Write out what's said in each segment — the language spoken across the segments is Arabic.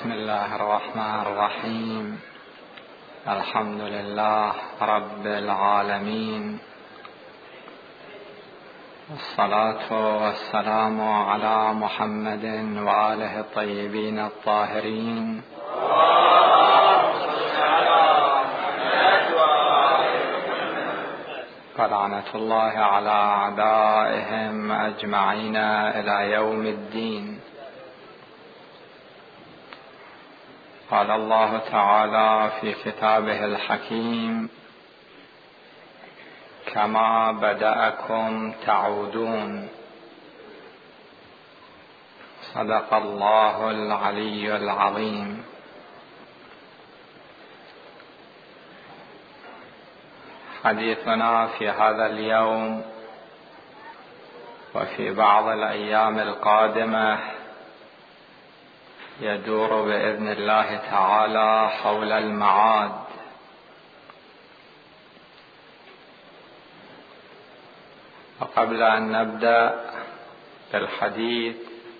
بسم الله الرحمن الرحيم. الحمد لله رب العالمين، والصلاة والسلام على محمد وآله الطيبين الطاهرين. ولعنة الله على أعدائهم أجمعين إلى يوم الدين. قال الله تعالى في كتابه الحكيم: كما بدأكم تعودون. صدق الله العلي العظيم. حديثنا في هذا اليوم وفي بعض الأيام القادمة يدور بإذن الله تعالى حول المعاد. وقبل أن نبدأ بالحديث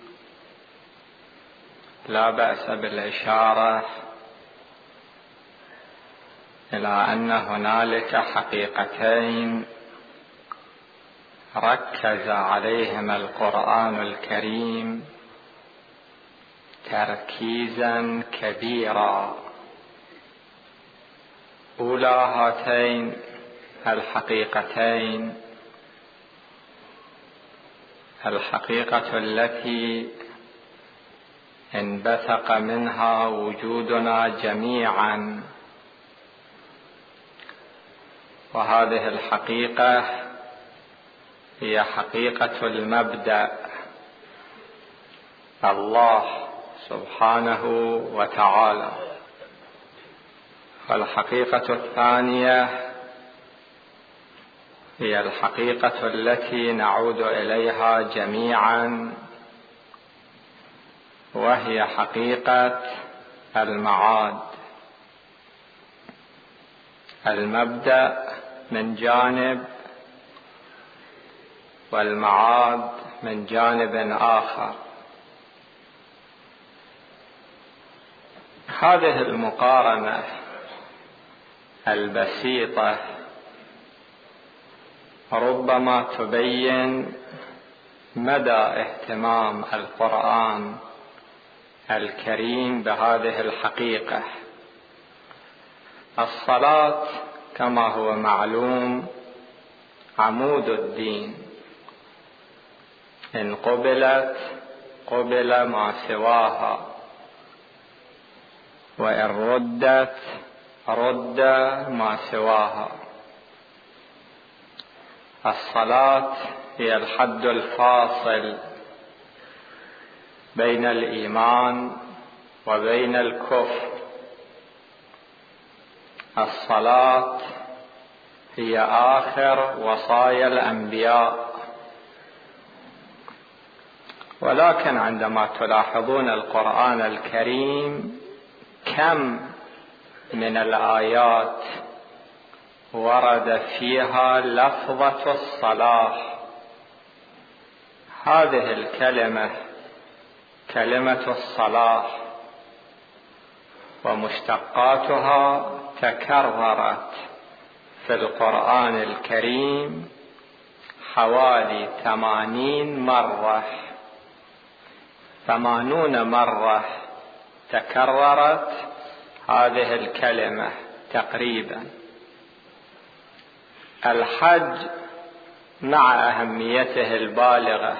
لا بأس بالإشارة إلى أن هنالك حقيقتين ركز عليهما القرآن الكريم تركيزا كبيرا. أولى هاتين الحقيقتين الحقيقة التي انبثق منها وجودنا جميعا، وهذه الحقيقة هي حقيقة المبدأ، الله سبحانه وتعالى. والحقيقة الثانية هي الحقيقة التي نعود إليها جميعا، وهي حقيقة المعاد. المبدأ من جانب والمعاد من جانب آخر. هذه المقارنة البسيطة ربما تبين مدى اهتمام القرآن الكريم بهذه الحقيقة. الصلاة كما هو معلوم عمود الدين، إن قبلت قبل ما سواها، وإن ردت رد ما سواها. الصلاة هي الحد الفاصل بين الإيمان وبين الكفر. الصلاة هي آخر وصايا الأنبياء. ولكن عندما تلاحظون القرآن الكريم كم من الآيات ورد فيها لفظة الصلاة، هذه الكلمة كلمة الصلاة ومشتقاتها تكررت في القرآن الكريم حوالي 80 مرة تكررت هذه الكلمة تقريبا. الحج مع أهميته البالغة،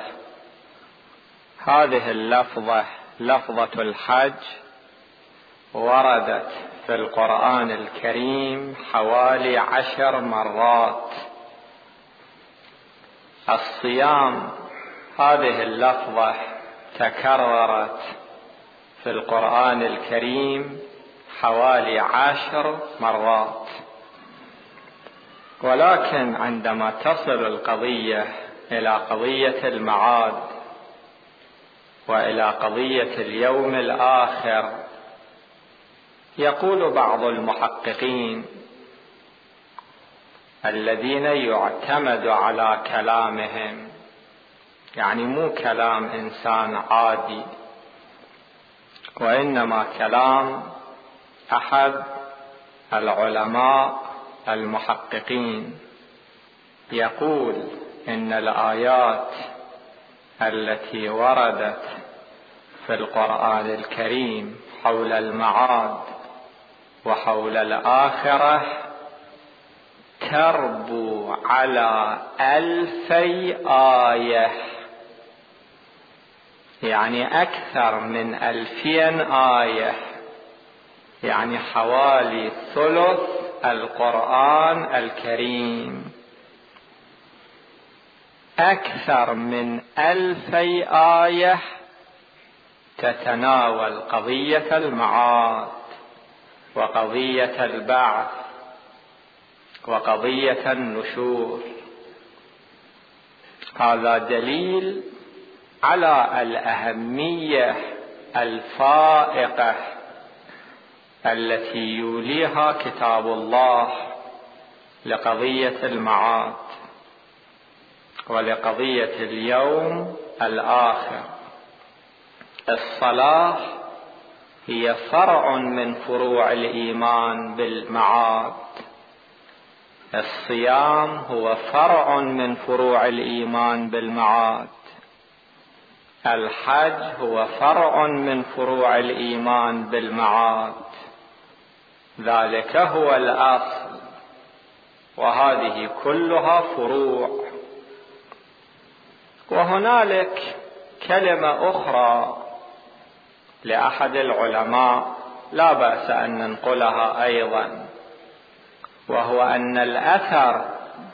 هذه اللفظة لفظة الحج وردت في القرآن الكريم حوالي 10 مرات. الصيام هذه اللفظة تكررت في القرآن الكريم حوالي 10 مرات. ولكن عندما تصل القضية إلى قضية المعاد وإلى قضية اليوم الآخر، يقول بعض المحققين الذين يعتمد على كلامهم، يعني مو كلام إنسان عادي، وإنما كلام أحد العلماء المحققين، يقول إن الآيات التي وردت في القرآن الكريم حول المعاد وحول الآخرة تربو على 2000 آية، يعني أكثر من 2000 آية، يعني حوالي ثلث القرآن الكريم. أكثر من 2000 آية تتناول قضية المعاد وقضية البعث وقضية النشور. هذا دليل على الأهمية الفائقة التي يوليها كتاب الله لقضية المعاد ولقضية اليوم الآخر. الصلاة هي فرع من فروع الإيمان بالمعاد، الصيام هو فرع من فروع الإيمان بالمعاد، الحج هو فرع من فروع الإيمان بالمعاد، ذلك هو الأصل، وهذه كلها فروع. وهنالك كلمة أخرى لأحد العلماء لا بأس أن ننقلها أيضا، وهو أن الأثر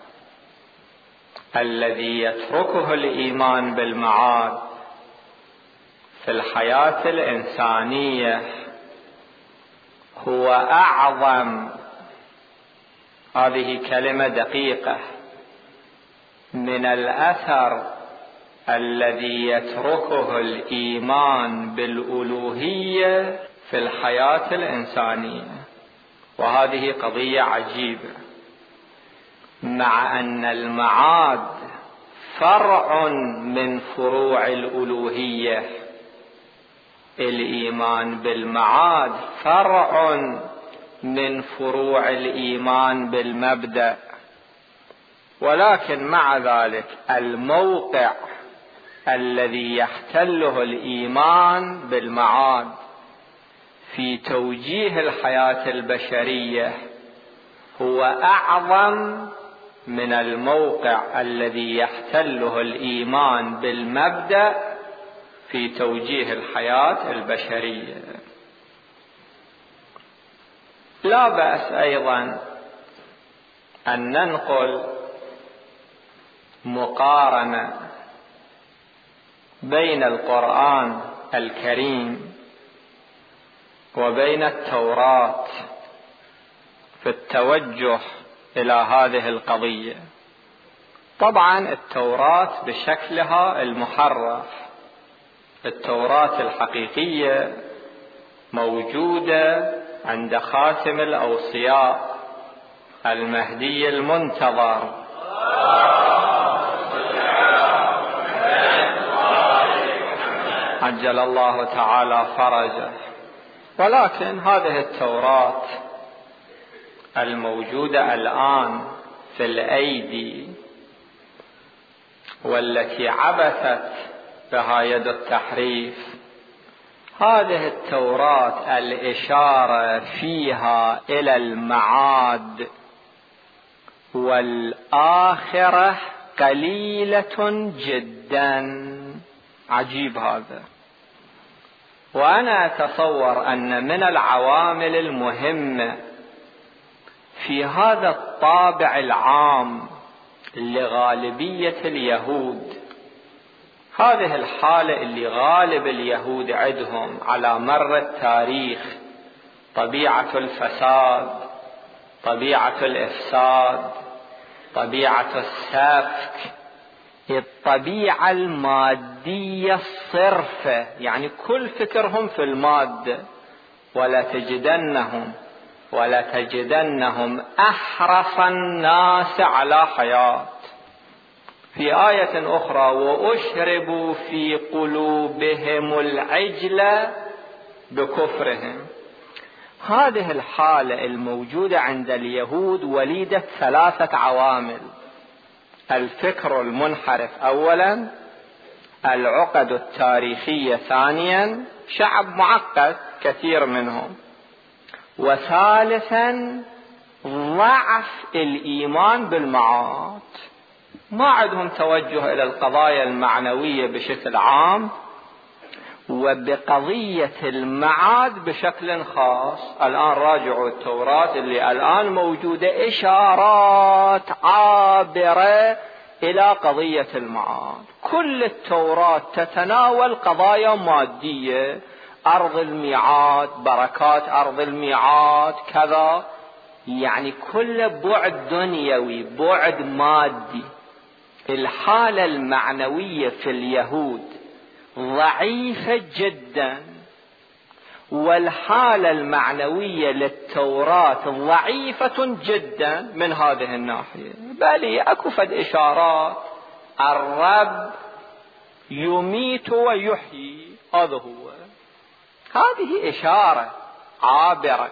الذي يتركه الإيمان بالمعاد في الحياة الإنسانية هو أعظم، هذه كلمة دقيقة، من الأثر الذي يتركه الإيمان بالألوهية في الحياة الإنسانية. وهذه قضية عجيبة، مع أن المعاد فرع من فروع الألوهية، الإيمان بالمعاد فرع من فروع الإيمان بالمبدأ، ولكن مع ذلك الموقع الذي يحتله الإيمان بالمعاد في توجيه الحياة البشرية هو أعظم من الموقع الذي يحتله الإيمان بالمبدأ في توجيه الحياة البشرية. لا بأس أيضا أن ننقل مقارنة بين القرآن الكريم وبين التوراة في التوجه إلى هذه القضية. طبعا التوراة بشكلها المحرف، التوراة الحقيقية موجودة عند خاتم الأوصياء المهدي المنتظر، عجل الله تعالى فرجه. ولكن هذه التوراة الموجودة الآن في الأيدي والتي عبثت بها يد التحريف، هذه التوراة الإشارة فيها إلى المعاد والآخرة قليلة جدا. عجيب هذا. وأنا أتصور أن من العوامل المهمة في هذا الطابع العام لغالبية اليهود، هذه الحالة اللي غالب اليهود عندهم على مر التاريخ، طبيعة الفساد، طبيعة الإفساد، طبيعة السفك، الطبيعة المادية الصرفة، يعني كل فكرهم في المادة. ولا تجدنهم أحرص الناس على حياة. في آية أخرى: وأشربوا في قلوبهم العجل بكفرهم. هذه الحالة الموجودة عند اليهود وليدة 3 عوامل: الفكر المنحرف أولا، العقد التاريخية ثانيا، شعب معقد كثير منهم، وثالثا ضعف الإيمان بالمعاد. ما عندهم توجه إلى القضايا المعنوية بشكل عام، وبقضية المعاد بشكل خاص. الآن راجعوا التوراة اللي الآن موجودة، إشارات عابرة إلى قضية المعاد. كل التوراة تتناول قضايا مادية، أرض الميعاد، بركات أرض الميعاد، كذا، يعني كل بعد دنيوي، بعد مادي. الحالة المعنوية في اليهود ضعيفة جدا، والحالة المعنوية للتوراة ضعيفة جدا من هذه الناحية. بل أكو فد إشارات: الرب يميت ويحيي، هذا هو، هذه إشارة عابرة.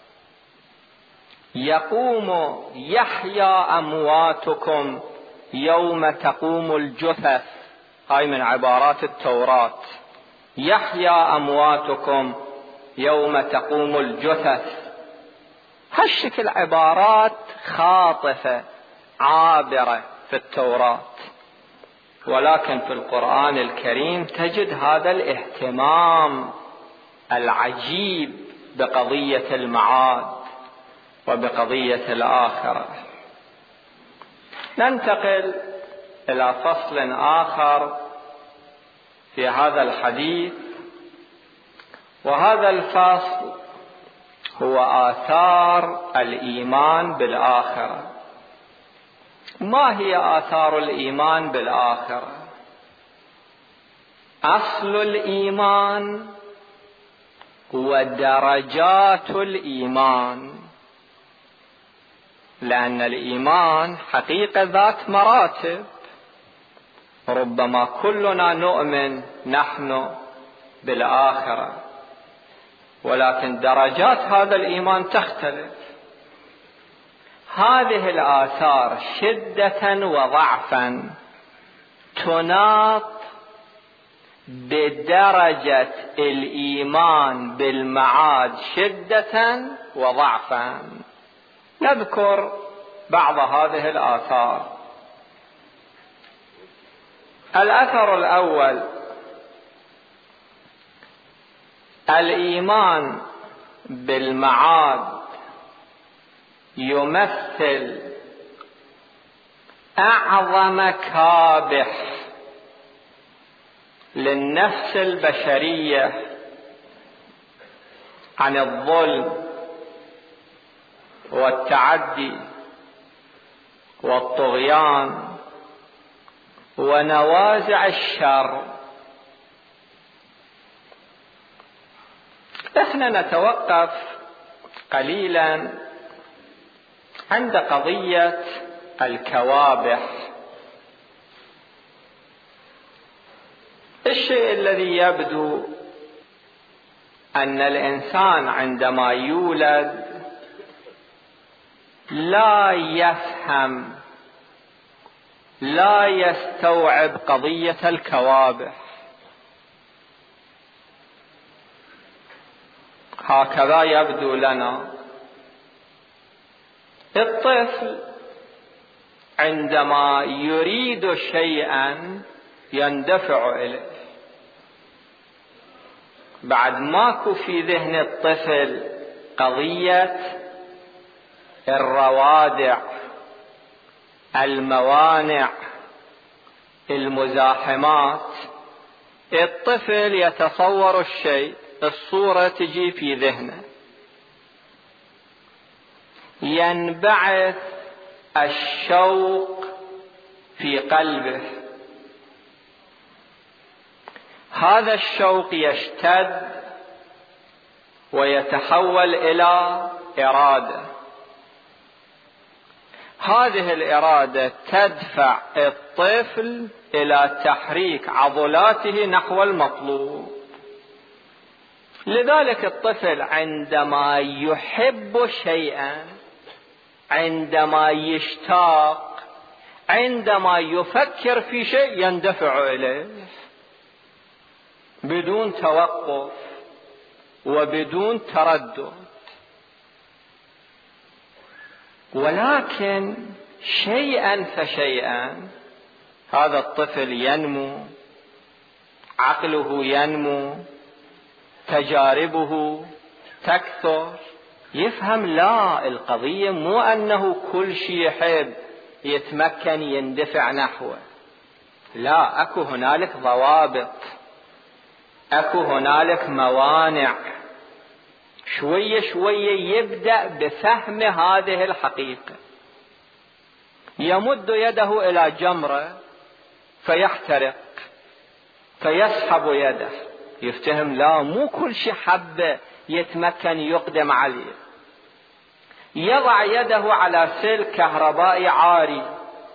يقوم يحيى أمواتكم يوم تقوم الجثث، هاي من عبارات التوراة: يحيى أمواتكم يوم تقوم الجثث. هالشكل عبارات خاطفة عابرة في التوراة، ولكن في القرآن الكريم تجد هذا الاهتمام العجيب بقضية المعاد وبقضية الآخرة. ننتقل إلى فصل آخر في هذا الحديث، وهذا الفصل هو آثار الإيمان بالآخرة. ما هي آثار الإيمان بالآخرة؟ أصل الإيمان ودرجات الإيمان، لأن الإيمان حقيقة ذات مراتب. ربما كلنا نؤمن نحن بالآخرة، ولكن درجات هذا الإيمان تختلف. هذه الآثار شدة وضعفا تناط بدرجة الإيمان بالمعاد شدة وضعفا. نذكر بعض هذه الآثار. الأثر الأول: الإيمان بالمعاد يمثل أعظم كابح للنفس البشرية عن الظلم والتعدي والطغيان ونوازع الشر. احنا نتوقف قليلا عند قضية الكوابح. الشيء الذي يبدو أن الإنسان عندما يولد لا يفهم، لا يستوعب قضية الكوابح. هكذا يبدو لنا. الطفل عندما يريد شيئا يندفع إليه، بعد ماكو في ذهن الطفل قضية الروادع، الموانع، المزاحمات. الطفل يتصور الشيء، الصورة تجي في ذهنه، ينبعث الشوق في قلبه. هذا الشوق يشتد ويتحول إلى إرادة. هذه الإرادة تدفع الطفل إلى تحريك عضلاته نحو المطلوب. لذلك الطفل عندما يحب شيئا، عندما يشتاق، عندما يفكر في شيء يندفع إليه بدون توقف وبدون تردد. ولكن شيئا فشيئا هذا الطفل ينمو، عقله ينمو، تجاربه تكثر، يفهم لا، القضية مو أنه كل شيء يحب يتمكن يندفع نحوه، لا، أكو هنالك ضوابط، أكو هنالك موانع. شوية شوية يبدأ بفهم هذه الحقيقة. يمد يده إلى جمرة فيحترق فيسحب يده، يفتهم لا، مو كل شيء حبه يتمكن يقدم عليه. يضع يده على سلك كهربائي عاري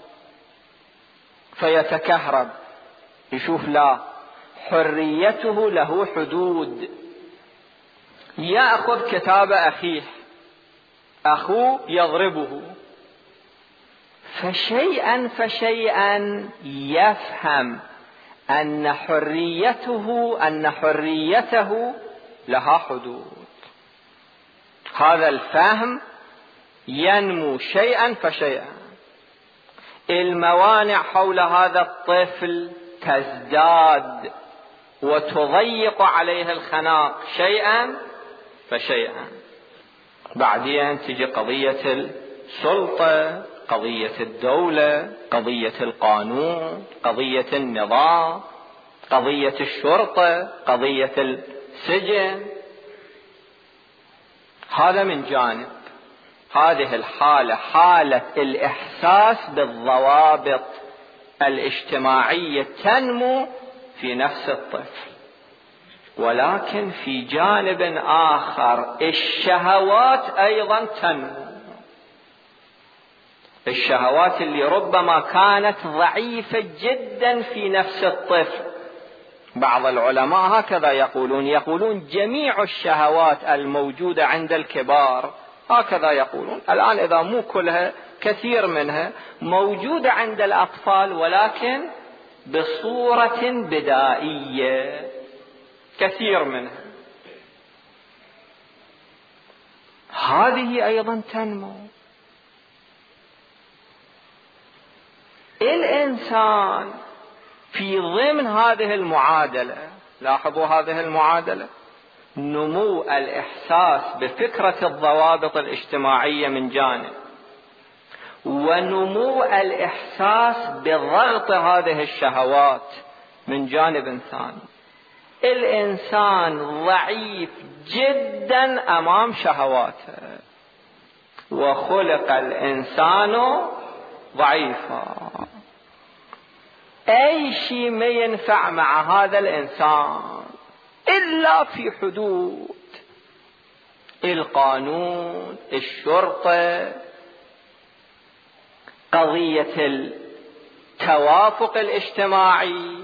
فيتكهرب، يشوف لا، حريته له حدود. يأخذ كتاب أخيه، أخوه يضربه، فشيئا فشيئا يفهم أن حريته لها حدود. هذا الفهم ينمو شيئا فشيئا. الموانع حول هذا الطفل تزداد وتضيق عليه الخناق شيئا فشيئا. بعدين تجي قضية السلطة، قضية الدولة، قضية القانون، قضية النظام، قضية الشرطة، قضية السجن. هذا من جانب. هذه الحالة حالة الإحساس بالضوابط الاجتماعية تنمو في نفس الطفل. ولكن في جانب آخر الشهوات أيضا تنمو، الشهوات اللي ربما كانت ضعيفة جدا في نفس الطفل. بعض العلماء هكذا يقولون جميع الشهوات الموجودة عند الكبار، هكذا يقولون الآن، إذا مو كلها كثير منها موجودة عند الأطفال، ولكن بصورة بدائية، كثير منها هذه أيضا تنمو. الإنسان في ضمن هذه المعادلة، لاحظوا هذه المعادلة، نمو الإحساس بفكرة الضوابط الاجتماعية من جانب، ونمو الإحساس بضغط هذه الشهوات من جانب ثاني. الإنسان ضعيف جدا أمام شهواته، وخلق الإنسان ضعيفا. أي شيء ما ينفع مع هذا الإنسان إلا في حدود القانون، الشرطة، قضية التوافق الاجتماعي،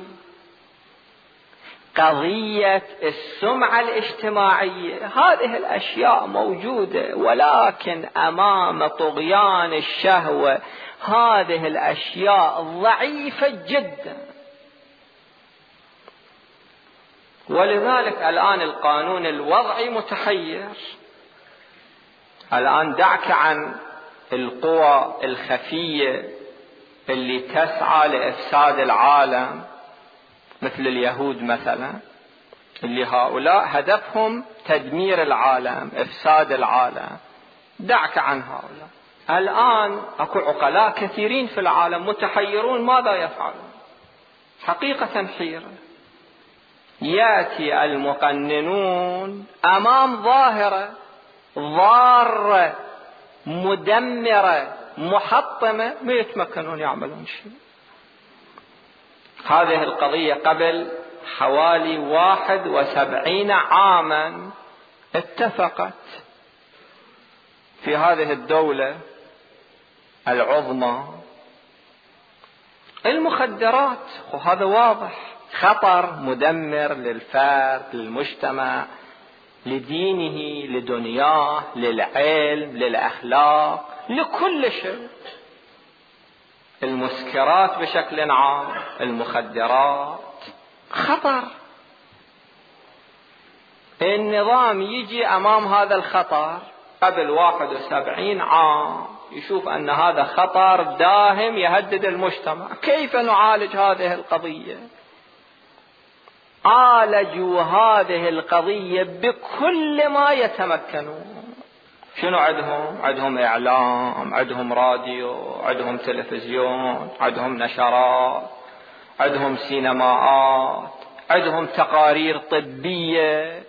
قضية السمعة الاجتماعية. هذه الأشياء موجودة، ولكن أمام طغيان الشهوة هذه الأشياء ضعيفة جدا. ولذلك الآن القانون الوضعي متحير. الآن دعك عن القوى الخفية اللي تسعى لإفساد العالم، مثل اليهود مثلا، اللي هؤلاء هدفهم تدمير العالم، إفساد العالم. دعك عن هؤلاء. الآن أكو عقلاء كثيرين في العالم متحيرون ماذا يفعلون، حقيقة حيرة. يأتي المقننون أمام ظاهرة ضارة مدمرة محطمة، ما يتمكنون يعملون شيء. هذه القضية قبل حوالي 71 عاما اتفقت في هذه الدولة العظمى. المخدرات، وهذا واضح، خطر مدمر للفرد، للمجتمع، لدينه، لدنياه، للعلم، للأخلاق، لكل شيء. المسكرات بشكل عام، المخدرات، خطر. النظام يجي أمام هذا الخطر قبل 71 عام، يشوف أن هذا خطر داهم يهدد المجتمع. كيف نعالج هذه القضية؟ عالجوا هذه القضية بكل ما يتمكنون. شنو عندهم؟ عندهم إعلام، عندهم راديو، عندهم تلفزيون، عندهم نشرات، عندهم سينماءات، عندهم تقارير طبية،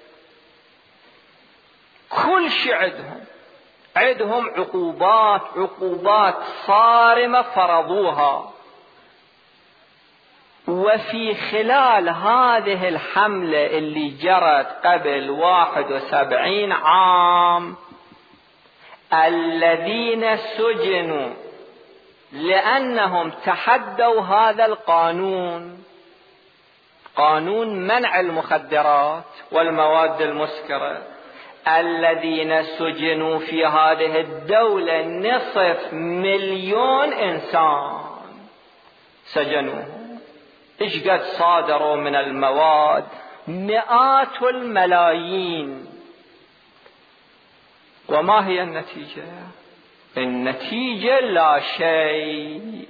كل شيء عندهم. عندهم عقوبات صارمة فرضوها. وفي خلال هذه الحملة اللي جرت قبل 71 عام، الذين سجنوا لأنهم تحدوا هذا القانون، قانون منع المخدرات والمواد المسكرة، الذين سجنوا في هذه الدولة 500,000 إنسان سجنوه. إيش قد صادروا من المواد؟ مئات الملايين. وما هي النتيجة؟ النتيجة لا شيء.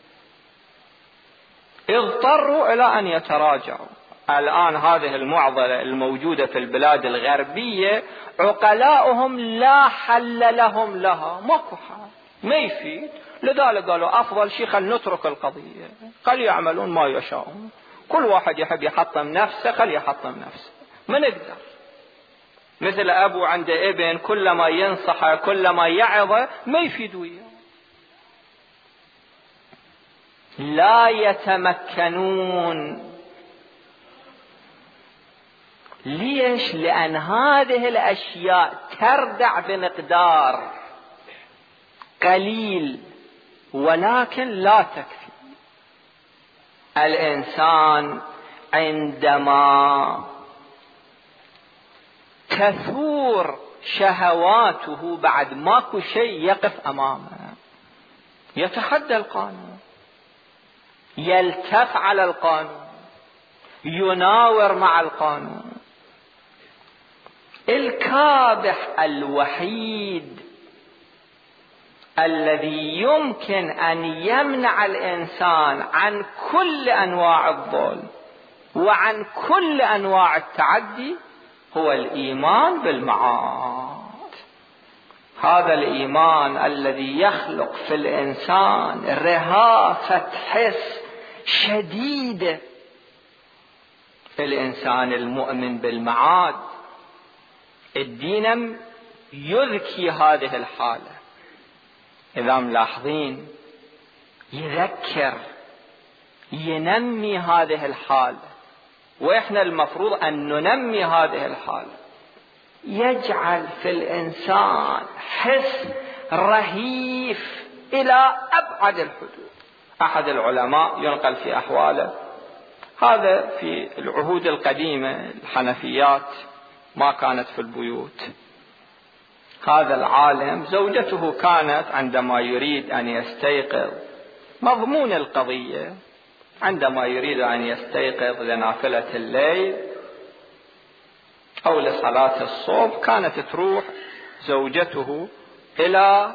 اضطروا إلى أن يتراجعوا. الآن هذه المعضلة الموجودة في البلاد الغربية عقلاؤهم لا حل لهم لها، ماكو حل، ما يفيد. لذلك قالوا أفضل شيء خل نترك القضية، خل يعملون ما يشاءون. كل واحد يحب يحطم نفسه خل يحطم نفسه. ما نقدر مثل أبو عنده ابن كلما ينصحه كلما يعظه ما يفيد وياه. لا يتمكنون. ليش؟ لأن هذه الأشياء تردع بمقدار قليل ولكن لا تكفي. الإنسان عندما تثور شهواته بعد ماكو شيء يقف أمامه، يتحدى القانون، يلتف على القانون، يناور مع القانون. الكابح الوحيد الذي يمكن أن يمنع الإنسان عن كل أنواع الظلم وعن كل أنواع التعدي هو الإيمان بالمعاد. هذا الإيمان الذي يخلق في الإنسان رهافة حس شديدة في الإنسان المؤمن بالمعاد. الدين يذكي هذه الحالة، إذا ملاحظين يذكر، ينمي هذه الحالة، وإحنا المفروض أن ننمي هذه الحالة. يجعل في الإنسان حس رهيف إلى أبعد الحدود. أحد العلماء ينقل في أحواله، هذا في العهود القديمة الحنفيات ما كانت في البيوت. هذا العالم زوجته كانت عندما يريد أن يستيقظ، مضمون القضية عندما يريد أن يستيقظ لنافلة الليل أو لصلاة الصبح، كانت تروح زوجته إلى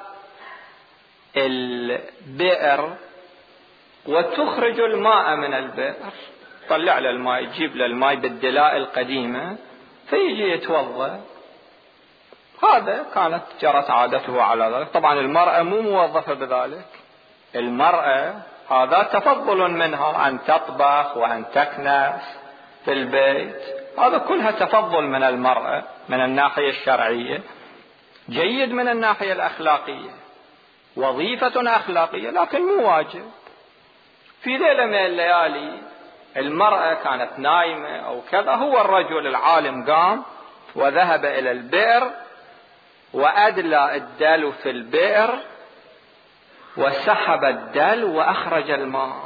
البئر وتخرج الماء من البئر، طلع له الماء، يجيب له الماء بالدلاء القديمة فيجي يتوضأ. هذا كانت جرت عادته على ذلك. طبعا المرأة مو موظفة بذلك، المرأة هذا تفضل منها أن تطبخ وأن تكنس في البيت، هذا كلها تفضل من المرأة من الناحية الشرعية، جيد من الناحية الأخلاقية، وظيفة أخلاقية لكن مو واجب. في ليلة من الليالي المرأة كانت نايمة أو كذا، هو الرجل العالم قام وذهب إلى البئر وأدلى الدلو في البئر وسحب الدل وأخرج الماء،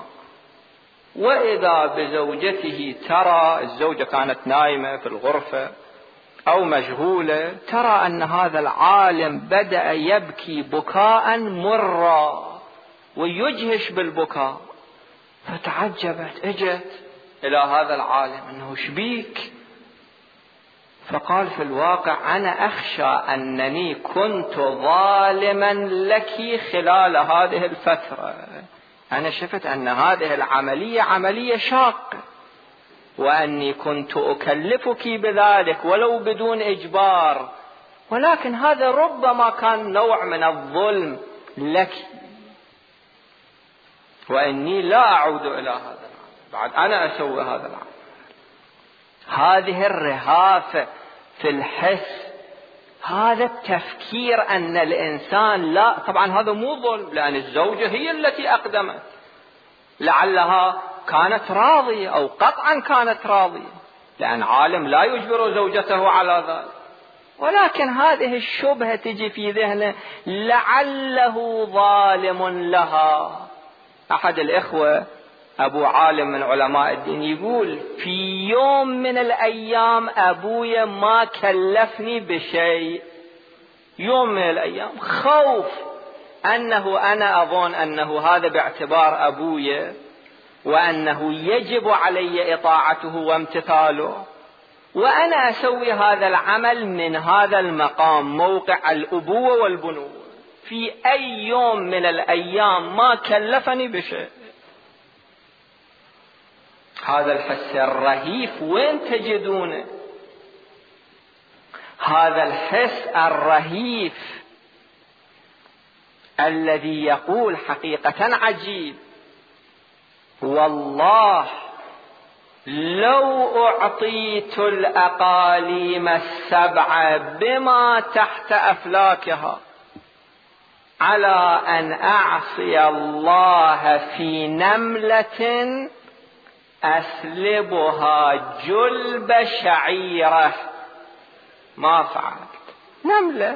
وإذا بزوجته ترى، الزوجة كانت نايمة في الغرفة، أو مشغولة، ترى أن هذا العالم بدأ يبكي بكاء مرا ويجهش بالبكاء، فتعجبت، اجت إلى هذا العالم أنه شبيك؟ فقال في الواقع أنا أخشى أنني كنت ظالما لك خلال هذه الفترة، أنا شفت أن هذه العملية عملية شاقة، وأني كنت أكلفك بذلك ولو بدون إجبار، ولكن هذا ربما كان نوع من الظلم لك، وإني لا أعود إلى هذا العمل، بعد أنا أسوي هذا العمل. هذه الرهافة في الحس، هذا التفكير أن الإنسان لا، طبعا هذا مو ظلم، لأن الزوجة هي التي أقدمت، لعلها كانت راضية أو قطعا كانت راضية، لأن عالم لا يجبر زوجته على ذلك، ولكن هذه الشبهة تجي في ذهنه لعله ظالم لها. أحد الإخوة أبو عالم من علماء الدين يقول في يوم من الأيام أبويا ما كلفني بشيء، يوم من الأيام، خوف أنه أنا أظن أنه هذا باعتبار أبويا وأنه يجب علي إطاعته وامتثاله، وأنا أسوي هذا العمل من هذا المقام، موقع الأبوة والبنوة، في أي يوم من الأيام ما كلفني بشيء. هذا الحس الرهيف وين تجدونه؟ هذا الحس الرهيف الذي يقول حقيقة عجيب، والله لو أعطيت الأقاليم السبع بما تحت أفلاكها على أن أعصي الله في نملة أسلبها جلب شعيرة ما فعلت. نملة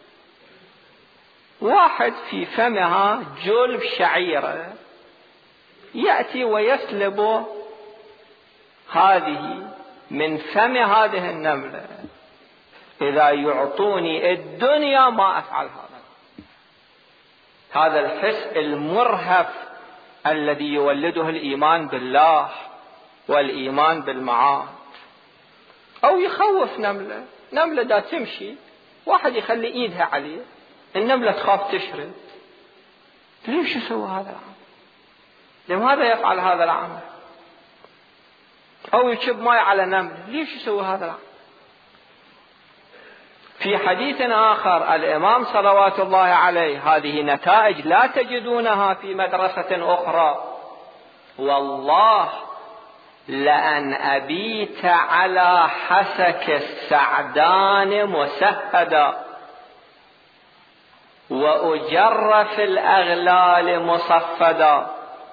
واحد في فمها جلب شعيرة، يأتي ويسلب هذه من فم هذه النملة، إذا يعطوني الدنيا ما أفعل هذا. هذا الحس المرهف الذي يولده الإيمان بالله والإيمان بالمعاد. أو يخوف نملة دا تمشي، واحد يخلي إيدها عليه، النملة تخاف تشرد، ليش يسوي هذا العمل؟ لماذا يفعل هذا العمل؟ أو يشب ماء على نملة، ليش يسوي هذا العمل؟ في حديث آخر الإمام صلوات الله عليه، هذه نتائج لا تجدونها في مدرسة أخرى، والله لأن أبيت على حسك السعدان مسهدا وأجر في الأغلال مصفدا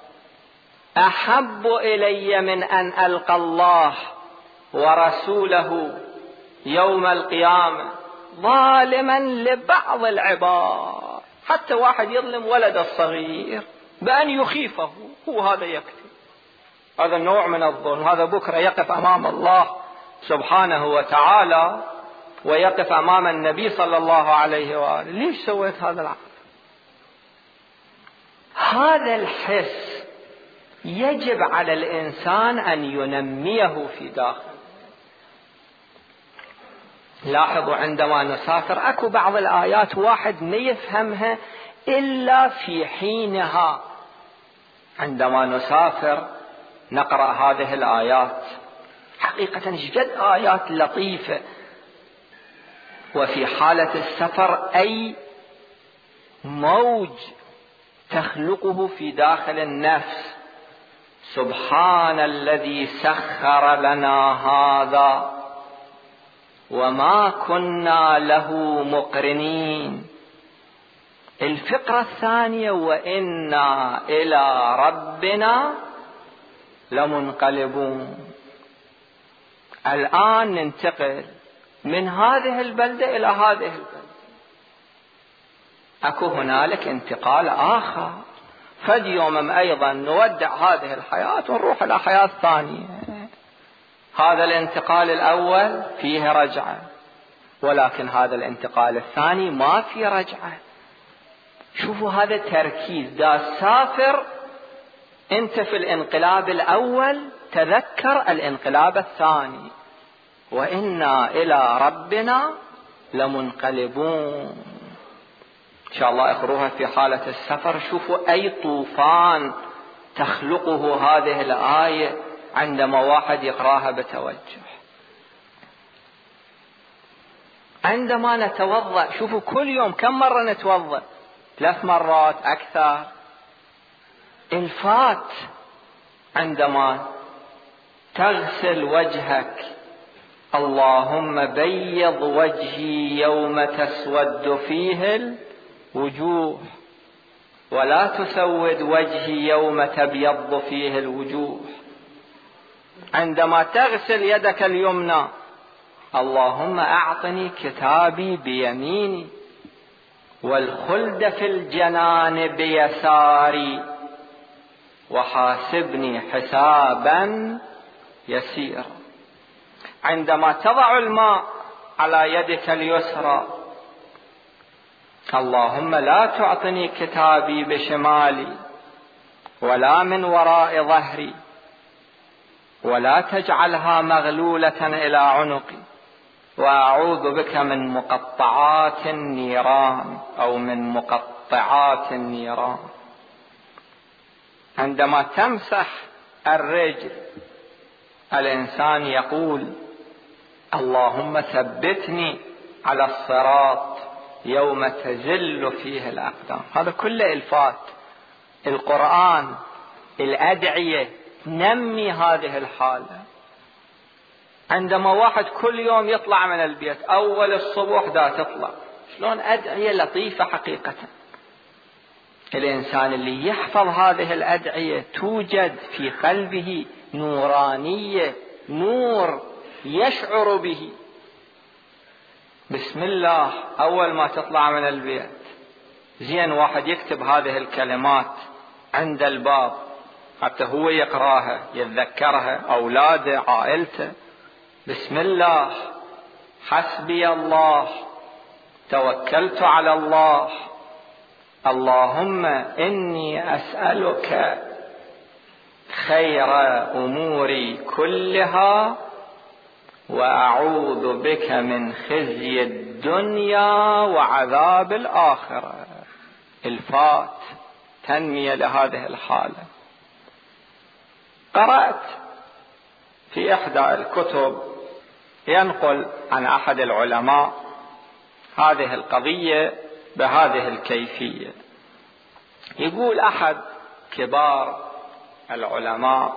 أحب إلي من أن ألقى الله ورسوله يوم القيامة ظالما لبعض العباد. حتى واحد يظلم ولد الصغير بأن يخيفه، هو هذا يكفي. هذا النوع من الظلم. هذا بكرة يقف أمام الله سبحانه وتعالى ويقف أمام النبي صلى الله عليه وآله، ليش سويت هذا العمل؟ هذا الحس يجب على الإنسان أن ينميه في داخله. لاحظوا عندما نسافر أكو بعض الآيات واحد ما يفهمها إلا في حينها. عندما نسافر نقرأ هذه الآيات، حقيقة جد آيات لطيفة. وفي حالة السفر أي موج تخلقه في داخل النفس، سبحان الذي سخر لنا هذا وما كنا له مقرنين. الفقرة الثانية وإنا إلى ربنا لمنقلبون. الآن ننتقل من هذه البلدة إلى هذه البلدة، أكو هنالك انتقال آخر، فد يوم أيضا نودع هذه الحياة ونروح إلى حياة ثانية. هذا الانتقال الأول فيه رجعة، ولكن هذا الانتقال الثاني ما في رجعة. شوفوا هذا تركيز، دا سافر انت في الانقلاب الأول تذكر الانقلاب الثاني، وإنا إلى ربنا لمنقلبون. إن شاء الله اقروها في حالة السفر. شوفوا أي طوفان تخلقه هذه الآية عندما واحد يقراها بتوجه. عندما نتوضأ، شوفوا كل يوم كم مرة نتوضأ؟ 3 مرات أكثر. الفات عندما تغسل وجهك اللهم بيض وجهي يوم تسود فيه الوجوه ولا تسود وجهي يوم تبيض فيه الوجوه. عندما تغسل يدك اليمنى اللهم أعطني كتابي بيميني والخلد في الجنان بيساري وحاسبني حسابا يسيرا. عندما تضع الماء على يدك اليسرى اللهم لا تعطني كتابي بشمالي ولا من وراء ظهري ولا تجعلها مغلولة إلى عنقي وأعوذ بك من مقطعات النيران أو من مقطعات النيران. عندما تمسح الرجل الإنسان يقول اللهم ثبتني على الصراط يوم تزل فيه الأقدام. هذا كله الفات القرآن، الأدعية نمي هذه الحالة. عندما واحد كل يوم يطلع من البيت أول الصبح دا تطلع شلون أدعية لطيفة حقيقة. الإنسان اللي يحفظ هذه الأدعية توجد في قلبه نورانية، نور يشعر به. بسم الله أول ما تطلع من البيت زين واحد يكتب هذه الكلمات عند الباب حتى هو يقراها يتذكرها، أولاده عائلته. بسم الله حسبي الله توكلت على الله اللهم إني أسألك خير أموري كلها وأعوذ بك من خزي الدنيا وعذاب الآخرة. الفات تنمية لهذه الحالة. قرأت في إحدى الكتب ينقل عن أحد العلماء هذه القضية بهذه الكيفية. يقول أحد كبار العلماء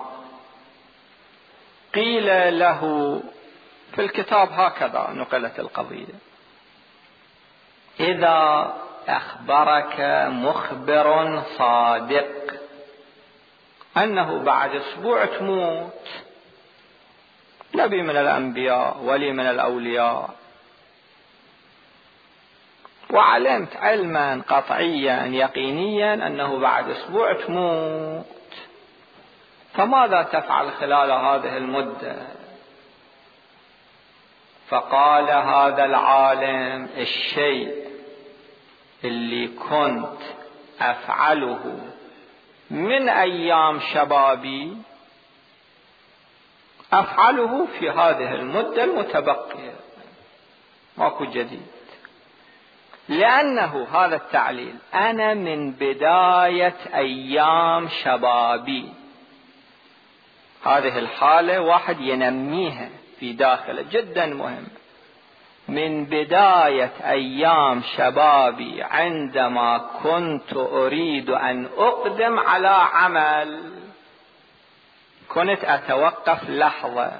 قيل له في الكتاب هكذا نقلت القضية: إذا أخبرك مخبر صادق أنه بعد أسبوع تموت، نبي من الأنبياء ولي من الأولياء، وعلمت علما قطعيا يقينيا أنه بعد أسبوع تموت، فماذا تفعل خلال هذه المدة؟ فقال هذا العالم: الشيء اللي كنت أفعله من أيام شبابي أفعله في هذه المدة المتبقية، ماكو جديد. لأنه هذا التعليل: أنا من بداية أيام شبابي. هذه الحالة واحد ينميها في داخله، جدا مهم. من بداية أيام شبابي عندما كنت أريد أن أقدم على عمل، كنت أتوقف لحظة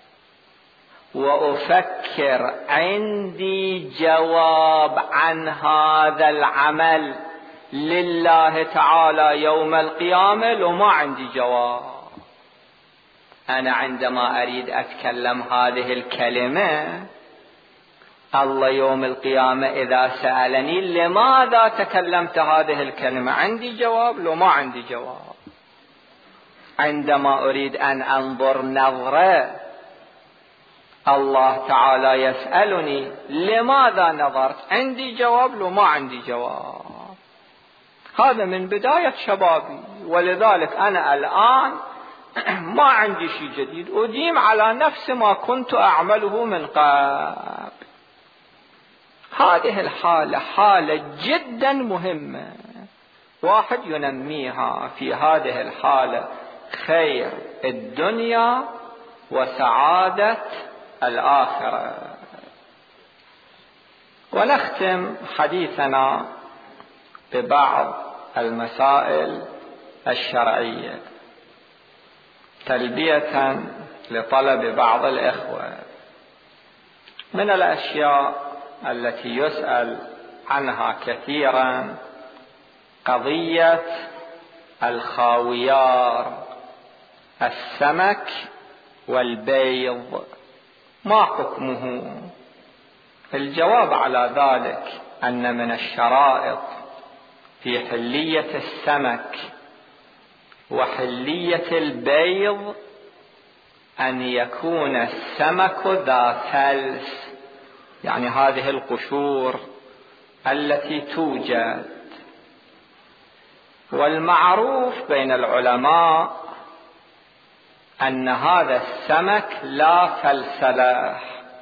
وأفكر عندي جواب عن هذا العمل لله تعالى يوم القيامة، لو ما عندي جواب. أنا عندما أريد أتكلم هذه الكلمة، الله يوم القيامة إذا سألني لماذا تكلمت هذه الكلمة، عندي جواب لو ما عندي جواب. عندما أريد أن أنظر نظرة، الله تعالى يسألني لماذا نظرت، عندي جواب لو ما عندي جواب. هذا من بداية شبابي، ولذلك أنا الآن ما عندي شيء جديد، أديم على نفس ما كنت أعمله من قبل. هذه الحالة حالة جدا مهمة، واحد ينميها في هذه الحالة خير الدنيا وسعادة الآخرة. ونختم حديثنا ببعض المسائل الشرعية تلبية لطلب بعض الإخوة. من الأشياء التي يسأل عنها كثيرا قضية الخاويار، السمك والبيض، ما حكمه؟ الجواب على ذلك أن من الشرائط في حلية السمك وحلية البيض أن يكون السمك ذا ثلث، يعني هذه القشور التي توجد. والمعروف بين العلماء أن هذا السمك لا فلس له،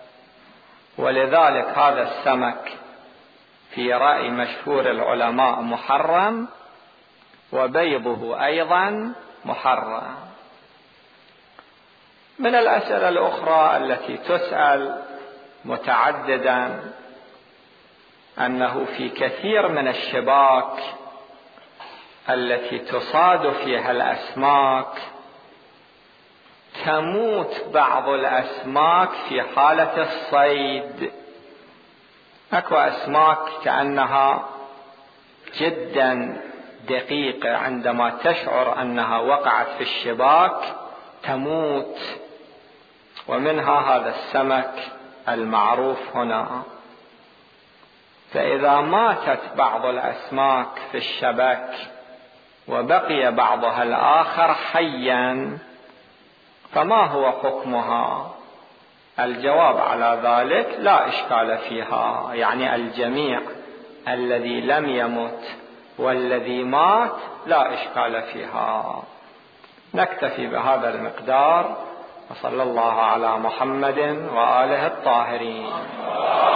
ولذلك هذا السمك في رأي مشهور العلماء محرم، وبيضه أيضا محرم. من الأسئلة الأخرى التي تسأل متعددا أنه في كثير من الشباك التي تصاد فيها الأسماك تموت بعض الأسماك في حالة الصيد. أكو أسماك كأنها جدا دقيقة، عندما تشعر أنها وقعت في الشباك تموت، ومنها هذا السمك المعروف هنا. فإذا ماتت بعض الأسماك في الشبك وبقي بعضها الآخر حيا فما هو حكمها؟ الجواب على ذلك لا إشكال فيها، يعني الجميع الذي لم يمت والذي مات لا إشكال فيها. نكتفي بهذا المقدار، وصلى الله على محمد وآله الطاهرين.